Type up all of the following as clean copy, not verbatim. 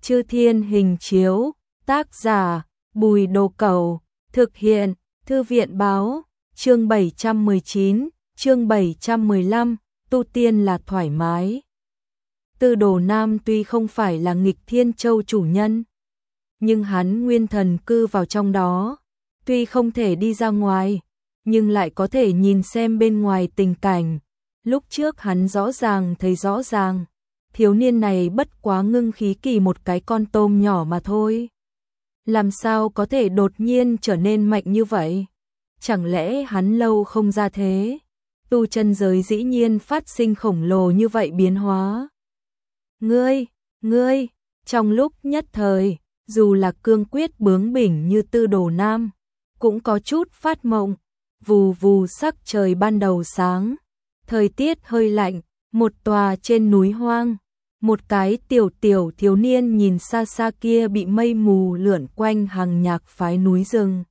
Chư Thiên Hình Chiếu, tác giả, Bùi Đồ Cẩu, thực hiện, Thư viện Báo, chương 719, chương 715, tu tiên là thoải mái. Tư Đồ Nam tuy không phải là nghịch Thiên Châu chủ nhân, nhưng hắn nguyên thần cư vào trong đó, tuy không thể đi ra ngoài, nhưng lại có thể nhìn xem bên ngoài tình cảnh. Lúc trước hắn rõ ràng thấy rõ ràng, thiếu niên này bất quá ngưng khí kỳ một cái con tôm nhỏ mà thôi. Làm sao có thể đột nhiên trở nên mạnh như vậy? Chẳng lẽ hắn lâu không ra thế? Tu chân giới dĩ nhiên phát sinh khổng lồ như vậy biến hóa. Ngươi, trong lúc nhất thời, dù là cương quyết bướng bỉnh như Tư Đồ Nam, cũng có chút phát mộng. Vù vù sắc trời ban đầu sáng, thời tiết hơi lạnh, một tòa trên núi hoang, một cái tiểu thiếu niên nhìn xa xa kia bị mây mù lượn quanh hàng nhạc phái núi rừng.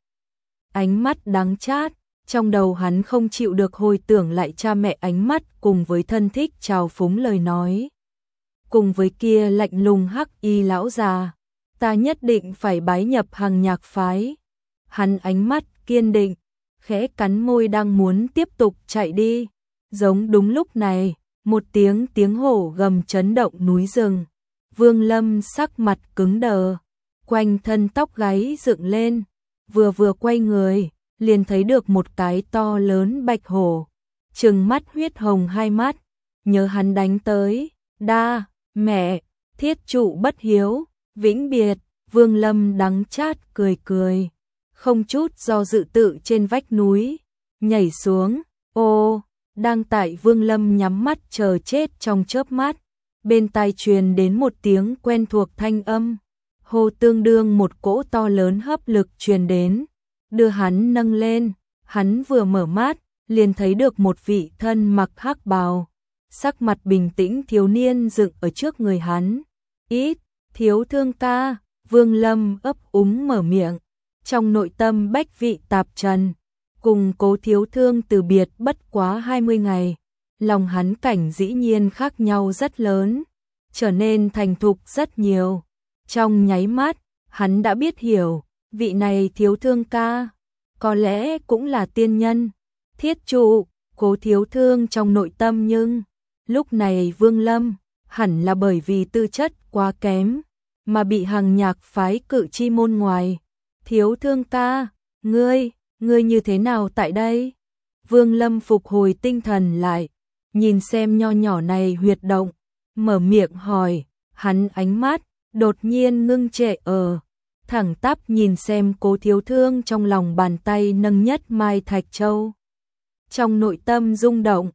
Ánh mắt đắng chát, trong đầu hắn không chịu được hồi tưởng lại cha mẹ ánh mắt cùng với thân thích trào phúng lời nói. Cùng với kia lạnh lùng hắc y lão già, ta nhất định phải bái nhập hàng nhạc phái. Hắn ánh mắt kiên định, khẽ cắn môi đang muốn tiếp tục chạy đi. Giống đúng lúc này, một tiếng hổ gầm chấn động núi rừng. Vương Lâm sắc mặt cứng đờ, quanh thân tóc gáy dựng lên, vừa quay người, liền thấy được một cái to lớn bạch hổ, trừng mắt huyết hồng hai mắt, nhớ hắn đánh tới, đa, mẹ, thiết trụ bất hiếu, vĩnh biệt. Vương Lâm đắng chát cười, không chút do dự tự trên vách núi nhảy xuống. Ô, đang tại Vương Lâm nhắm mắt chờ chết trong chớp mắt, bên tai truyền đến một tiếng quen thuộc thanh âm, hô tương đương một cỗ to lớn hấp lực truyền đến, đưa hắn nâng lên. Hắn vừa mở mắt, liền thấy được một vị thân mặc hắc bào, sắc mặt bình tĩnh thiếu niên dựng ở trước người hắn. Ít, thiếu thương ca. Vương Lâm ấp úng mở miệng, trong nội tâm bách vị tạp trần, cùng Cố Thiếu Thương từ biệt bất quá 20 ngày, lòng hắn cảnh dĩ nhiên khác nhau rất lớn, trở nên thành thục rất nhiều. Trong nháy mắt, hắn đã biết hiểu, vị này Thiếu Thương ca, có lẽ cũng là tiên nhân. Thiết trụ, Cố Thiếu Thương trong nội tâm, nhưng lúc này Vương Lâm hẳn là bởi vì tư chất quá kém mà bị hàng nhạc phái cự chi môn ngoài. Thiếu Thương ca, ngươi như thế nào tại đây? Vương Lâm phục hồi tinh thần lại, nhìn xem nho nhỏ này huyệt động, mở miệng hỏi. Hắn ánh mắt đột nhiên ngưng trệ thẳng tắp nhìn xem Cố Thiếu Thương trong lòng bàn tay nâng nhất mai thạch châu. Trong nội tâm rung động,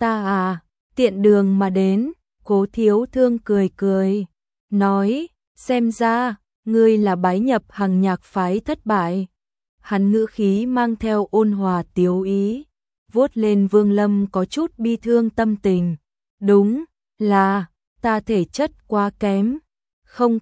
ta tiện đường mà đến. Cố Thiếu Thương cười, nói, xem ra, ngươi là bái nhập hàng nhạc phái thất bại. Hắn ngữ khí mang theo ôn hòa tiếu ý, vuốt lên Vương Lâm có chút bi thương tâm tình. Đúng là, ta thể chất quá kém, không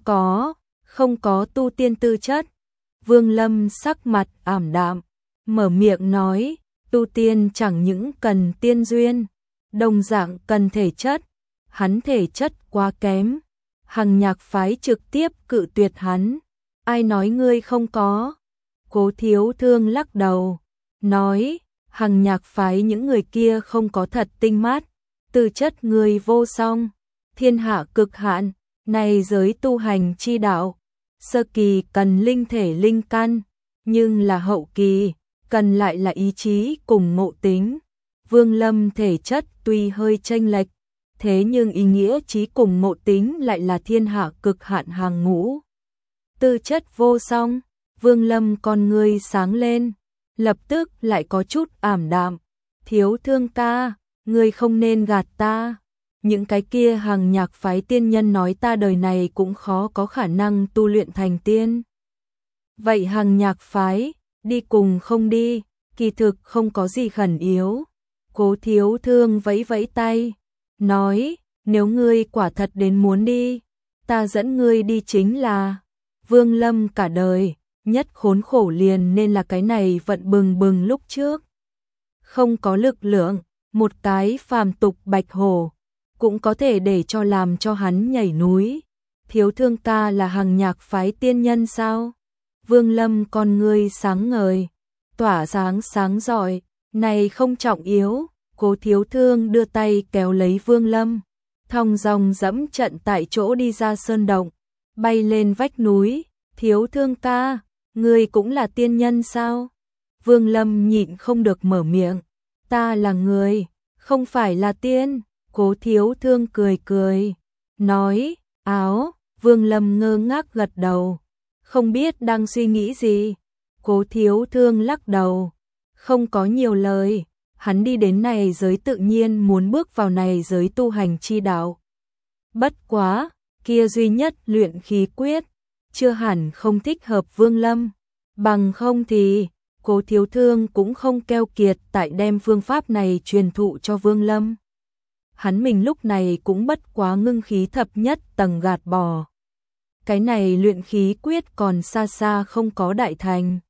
có tu tiên tư chất. Vương Lâm sắc mặt ảm đạm, mở miệng nói, tu tiên chẳng những cần tiên duyên, đồng dạng cần thể chất. Hắn thể chất quá kém, hàng nhạc phái trực tiếp cự tuyệt hắn. Ai nói ngươi không có? Cố Thiếu Thương lắc đầu, nói, hàng nhạc phái những người kia không có thật tinh mắt, tư chất ngươi vô song, thiên hạ cực hạn, này giới tu hành chi đạo, sơ kỳ cần linh thể linh căn, nhưng là hậu kỳ, cần lại là ý chí cùng ngộ tính. Vương Lâm thể chất tuy hơi chênh lệch, thế nhưng ý nghĩa trí cùng ngộ tính lại là thiên hạ cực hạn hàng ngũ. Tư chất vô song, Vương Lâm con ngươi sáng lên, lập tức lại có chút ảm đạm. Thiếu Thương ca, ngươi không nên gạt ta. Những cái kia hàng nhạc phái tiên nhân nói ta đời này cũng khó có khả năng tu luyện thành tiên. Vậy hàng nhạc phái, đi cùng không đi, kỳ thực không có gì khẩn yếu. Cố Thiếu Thương vẫy tay, nói, nếu ngươi quả thật đến muốn đi, ta dẫn ngươi đi chính là. Vương Lâm cả đời, nhất khốn khổ liền nên là cái này vận bừng lúc trước. Không có lực lượng, một cái phàm tục bạch hổ, cũng có thể để cho làm cho hắn nhảy núi. thiếu thương ta là Hằng Nhạc phái tiên nhân sao? Vương Lâm con ngươi sáng ngời, tỏa sáng sáng rọi, này không trọng yếu. Cố Thiếu Thương đưa tay kéo lấy Vương Lâm, thong dong dẫm trận tại chỗ đi ra sơn động, bay lên vách núi. Thiếu Thương ca, ngươi cũng là tiên nhân sao? Vương Lâm nhịn không được mở miệng, ta là người, không phải là tiên. Cố Thiếu Thương cười cười, nói, áo. Vương Lâm ngơ ngác gật đầu, không biết đang suy nghĩ gì. Cố Thiếu Thương lắc đầu, không có nhiều lời. Hắn đi đến này giới tự nhiên muốn bước vào này giới tu hành chi đạo. Bất quá, kia duy nhất luyện khí quyết, chưa hẳn không thích hợp Vương Lâm. Bằng không thì, Cố Thiếu Thương cũng không keo kiệt tại đem phương pháp này truyền thụ cho Vương Lâm. Hắn mình lúc này cũng bất quá ngưng khí thập nhất tầng gạt bỏ. Cái này luyện khí quyết còn xa xa không có đại thành.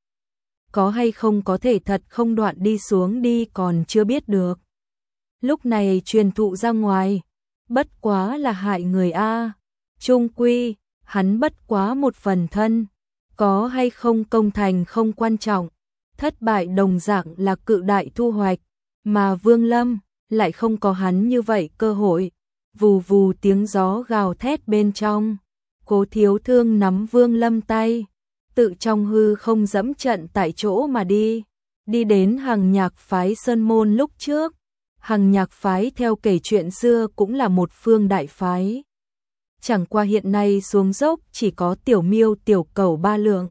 Có hay không có thể thật không đoạn đi xuống đi còn chưa biết được. Lúc này truyền thụ ra ngoài, bất quá là hại người a. Chung quy, hắn bất quá một phần thân, có hay không công thành không quan trọng, thất bại đồng dạng là cự đại thu hoạch, mà Vương Lâm lại không có hắn như vậy cơ hội. Vù vù tiếng gió gào thét bên trong, Cố Thiếu Thương nắm Vương Lâm tay, tự trong hư không dẫm trận tại chỗ mà đi, đi đến Hằng Nhạc phái sơn môn lúc trước. Hằng Nhạc phái theo kể chuyện xưa cũng là một phương đại phái. Chẳng qua hiện nay xuống dốc chỉ có tiểu miêu tiểu cẩu ba lượng.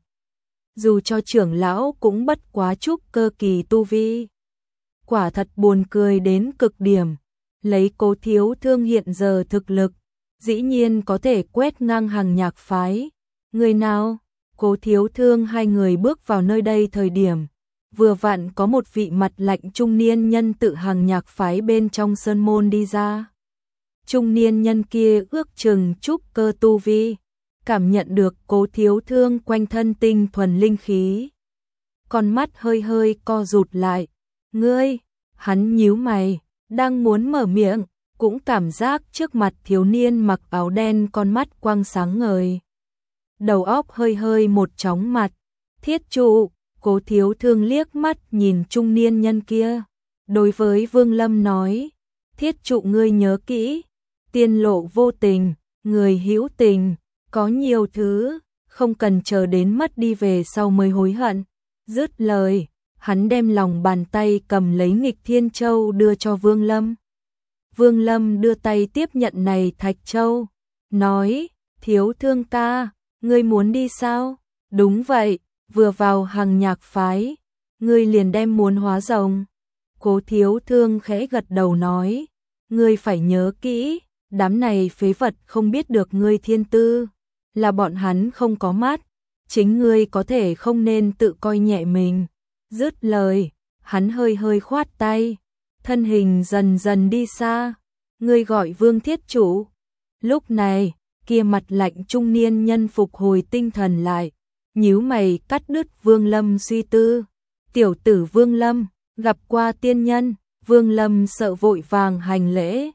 Dù cho trưởng lão cũng bất quá trúc cơ kỳ tu vi. Quả thật buồn cười đến cực điểm. Lấy Cố Thiếu Thương hiện giờ thực lực, dĩ nhiên có thể quét ngang Hằng Nhạc phái. Người nào? Cố Thiếu Thương hai người bước vào nơi đây thời điểm, vừa vặn có một vị mặt lạnh trung niên nhân tự Hằng Nhạc phái bên trong sơn môn đi ra. Trung niên nhân kia ước chừng trúc cơ tu vi, cảm nhận được Cố Thiếu Thương quanh thân tinh thuần linh khí. Con mắt hơi hơi co rụt lại. Ngươi, hắn nhíu mày, đang muốn mở miệng, cũng cảm giác trước mặt thiếu niên mặc áo đen con mắt quang sáng ngời. Đầu óc hơi hơi một chóng mặt. Thiết trụ. Cố Thiếu Thương liếc mắt nhìn trung niên nhân kia, đối với Vương Lâm nói, thiết trụ ngươi nhớ kỹ, tiên lộ vô tình, người hữu tình, có nhiều thứ, không cần chờ đến mất đi về sau mới hối hận. Dứt lời, hắn đem lòng bàn tay cầm lấy Nghịch Thiên Châu đưa cho Vương Lâm. Vương Lâm đưa tay tiếp nhận này Thạch Châu, nói, Thiếu Thương ca, ngươi muốn đi sao? Đúng vậy. Vừa vào Hằng Nhạc phái, ngươi liền đem muốn hóa rồng. Cố Thiếu Thương khẽ gật đầu nói, ngươi phải nhớ kỹ, đám này phế vật không biết được ngươi thiên tư, là bọn hắn không có mắt, chính ngươi có thể không nên tự coi nhẹ mình. Dứt lời, hắn hơi hơi khoát tay, thân hình dần dần đi xa. Ngươi gọi Vương Thiết Chủ. Lúc này, kia mặt lạnh trung niên nhân phục hồi tinh thần lại, nhíu mày cắt đứt Vương Lâm suy tư. Tiểu tử Vương Lâm, gặp qua tiên nhân. Vương Lâm sợ vội vàng hành lễ.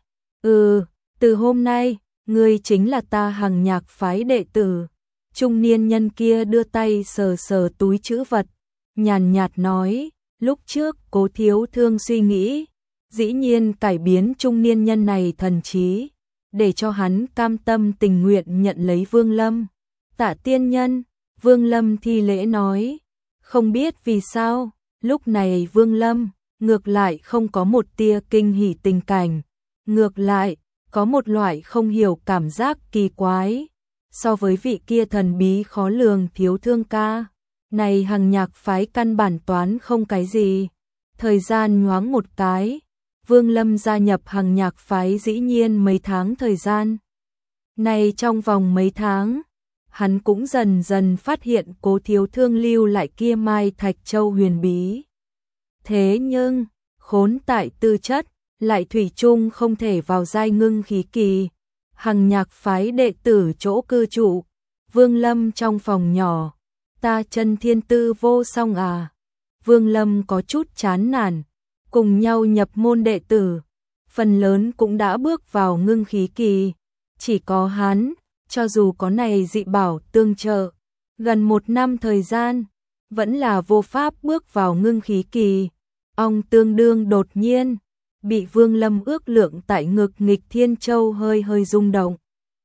Từ hôm nay, ngươi chính là ta Hằng Nhạc phái đệ tử. Trung niên nhân kia đưa tay sờ sờ túi trữ vật, nhàn nhạt nói, lúc trước Cố Thiếu Thương suy nghĩ, dĩ nhiên cải biến trung niên nhân này thần trí, để cho hắn cam tâm tình nguyện nhận lấy Vương Lâm. Tạ tiên nhân. Vương Lâm thi lễ nói, không biết vì sao, lúc này Vương Lâm ngược lại không có một tia kinh hỉ tình cảnh, ngược lại có một loại không hiểu cảm giác kỳ quái. So với vị kia thần bí khó lường Thiếu Thương ca, này Hằng Nhạc phái căn bản toán không cái gì. Thời gian nhoáng một cái, Vương Lâm gia nhập Hằng Nhạc phái dĩ nhiên mấy tháng thời gian. Này trong vòng mấy tháng, hắn cũng dần dần phát hiện Cố Thiếu Thương lưu lại kia mai Thạch Châu huyền bí. Thế nhưng, khốn tại tư chất, lại thủy chung không thể vào giai ngưng khí kỳ. Hằng Nhạc phái đệ tử chỗ cư trụ, Vương Lâm trong phòng nhỏ, ta chân thiên tư vô song à. Vương Lâm có chút chán nản, cùng nhau nhập môn đệ tử, phần lớn cũng đã bước vào ngưng khí kỳ, chỉ có hắn cho dù có này dị bảo tương trợ, gần 1 năm thời gian, vẫn là vô pháp bước vào ngưng khí kỳ. Ong tương đương đột nhiên, bị Vương Lâm ước lượng tại ngực Nghịch Thiên Châu hơi hơi rung động.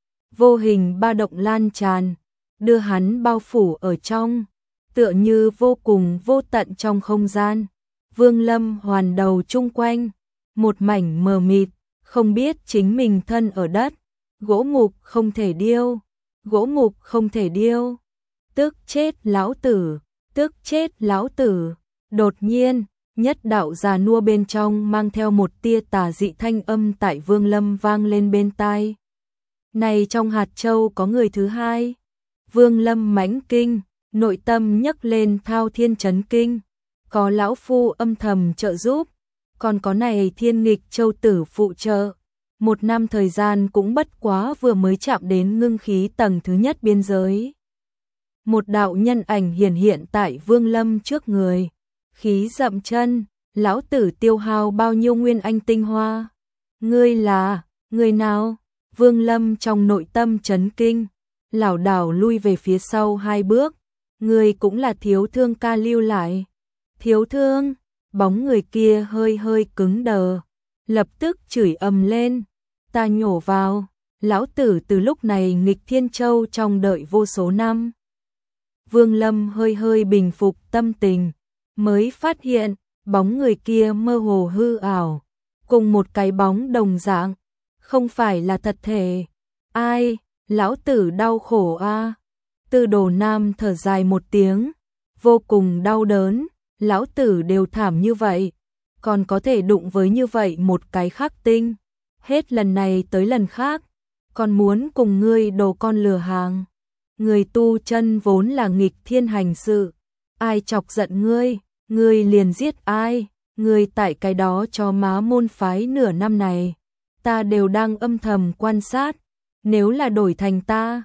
Vô hình ba động lan tràn, đưa hắn bao phủ ở trong, tựa như vô cùng vô tận trong không gian. Vương Lâm hoàn đầu chung quanh, một mảnh mờ mịt, không biết chính mình thân ở đất, gỗ mục không thể điêu, gỗ mục không thể điêu. Tức chết lão tử, tức chết lão tử. Đột nhiên, nhất đạo già nua bên trong mang theo một tia tà dị thanh âm tại Vương Lâm vang lên bên tai. Này trong hạt châu có người thứ hai. Vương Lâm mãnh kinh, nội tâm nhấc lên thao thiên chấn kinh. Có lão phu âm thầm trợ giúp, còn có này Thiên Nghịch Châu tử phụ trợ. 1 năm thời gian cũng bất quá vừa mới chạm đến ngưng khí tầng thứ nhất biên giới. Một đạo nhân ảnh hiển hiện tại Vương Lâm trước người. Khí dậm chân, lão tử tiêu hao bao nhiêu nguyên anh tinh hoa? Ngươi là, người nào? Vương Lâm trong nội tâm chấn kinh, lảo đảo lui về phía sau 2 bước. Ngươi cũng là Thiếu Thương ca lưu lại. Thiếu Thương, bóng người kia hơi hơi cứng đờ, lập tức chửi ầm lên. Ta nhổ vào, lão tử từ lúc này Nghịch Thiên Châu trong đợi vô số năm. Vương Lâm hơi hơi bình phục tâm tình, mới phát hiện, bóng người kia mơ hồ hư ảo, cùng một cái bóng đồng dạng, không phải là thật thể. Ai, lão tử đau khổ a. Tư Đồ Nam thở dài một tiếng, vô cùng đau đớn, lão tử đều thảm như vậy, còn có thể đụng với như vậy một cái khắc tinh, hết lần này tới lần khác, còn muốn cùng ngươi đồ con lừa hàng. Người tu chân vốn là nghịch thiên hành sự, ai chọc giận ngươi liền giết ai. Ngươi tại cái đó cho má môn phái nửa năm này, ta đều đang âm thầm quan sát, nếu là đổi thành ta,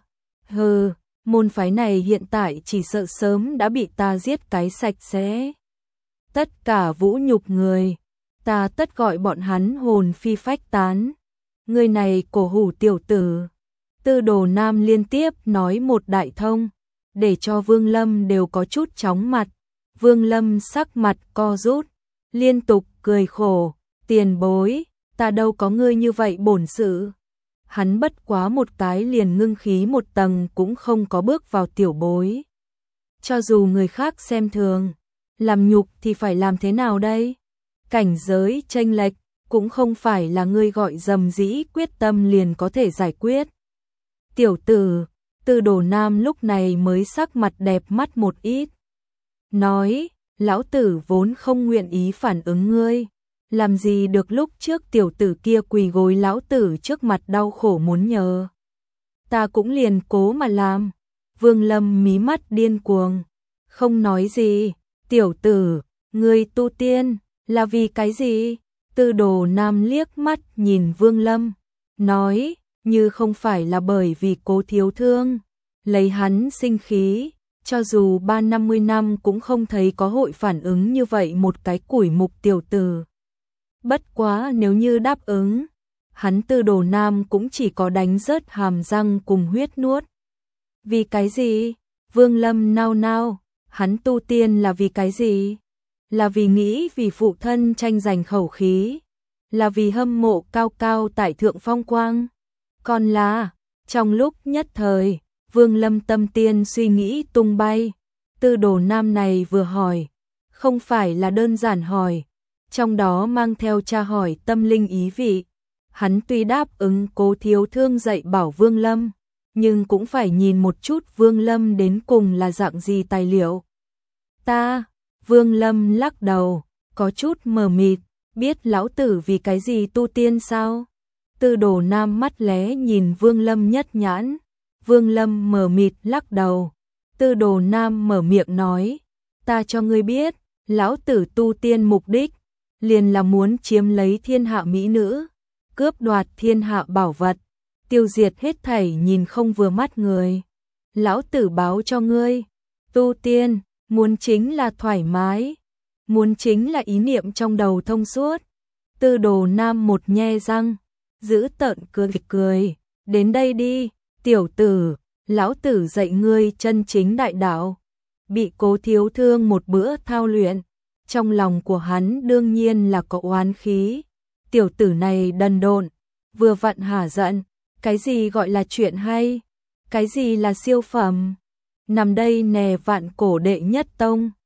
môn phái này hiện tại chỉ sợ sớm đã bị ta giết cái sạch sẽ. Tất cả vũ nhục người, ta tất gọi bọn hắn hồn phi phách tán. Ngươi này cổ hủ tiểu tử. Tư Đồ Nam liên tiếp nói một đại thông, để cho Vương Lâm đều có chút chóng mặt. Vương Lâm sắc mặt co rút, liên tục cười khổ, tiền bối, ta đâu có ngươi như vậy bổn sự. Hắn bất quá một cái liền ngưng khí 1 tầng cũng không có bước vào tiểu bối. Cho dù người khác xem thường, làm nhục thì phải làm thế nào đây? Cảnh giới chênh lệch cũng không phải là ngươi gọi dầm dĩ quyết tâm liền có thể giải quyết. Tiểu tử, Tư Đồ Nam lúc này mới sắc mặt đẹp mắt một ít. Nói, lão tử vốn không nguyện ý phản ứng ngươi, làm gì được lúc trước tiểu tử kia quỳ gối lão tử trước mặt đau khổ muốn nhờ. Ta cũng liền cố mà làm. Vương Lâm mí mắt điên cuồng, không nói gì. Tiểu tử, ngươi tu tiên, là vì cái gì? Tư Đồ Nam liếc mắt nhìn Vương Lâm, nói, như không phải là bởi vì Cố Thiếu Thương lấy hắn sinh khí, cho dù 350 năm cũng không thấy có hội phản ứng như vậy một cái củi mục tiểu tử. Bất quá nếu như đáp ứng, hắn Tư Đồ Nam cũng chỉ có đánh rớt hàm răng cùng huyết nuốt. Vì cái gì? Vương Lâm nao nao, hắn tu tiên là vì cái gì? Là vì nghĩ vì phụ thân tranh giành khẩu khí, là vì hâm mộ cao cao tại thượng phong quang. Còn là, trong lúc nhất thời, Vương Lâm tâm tiên suy nghĩ tung bay. Tư Đồ Nam này vừa hỏi, không phải là đơn giản hỏi, trong đó mang theo tra hỏi tâm linh ý vị. Hắn tuy đáp ứng Cố Thiếu Thương dạy bảo Vương Lâm, nhưng cũng phải nhìn một chút Vương Lâm đến cùng là dạng gì tài liệu. Vương Lâm lắc đầu, có chút mờ mịt, biết lão tử vì cái gì tu tiên sao? Tư Đồ Nam mắt lé nhìn Vương Lâm nhất nhãn. Vương Lâm mờ mịt lắc đầu. Tư Đồ Nam mở miệng nói, ta cho ngươi biết, lão tử tu tiên mục đích, liền là muốn chiếm lấy thiên hạ mỹ nữ, cướp đoạt thiên hạ bảo vật, tiêu diệt hết thảy nhìn không vừa mắt người. Lão tử báo cho ngươi, tu tiên, muốn chính là thoải mái, muốn chính là ý niệm trong đầu thông suốt. Tư Đồ Nam một nhe răng, giữ tợn cười, đến đây đi. Tiểu tử, lão tử dạy ngươi chân chính đại đạo. Bị Cố Thiếu Thương một bữa thao luyện, trong lòng của hắn đương nhiên là có oán khí. Tiểu tử này đần độn, vừa vặn hả giận, cái gì gọi là chuyện hay, cái gì là siêu phẩm. Nằm đây nè vạn cổ đệ nhất tông.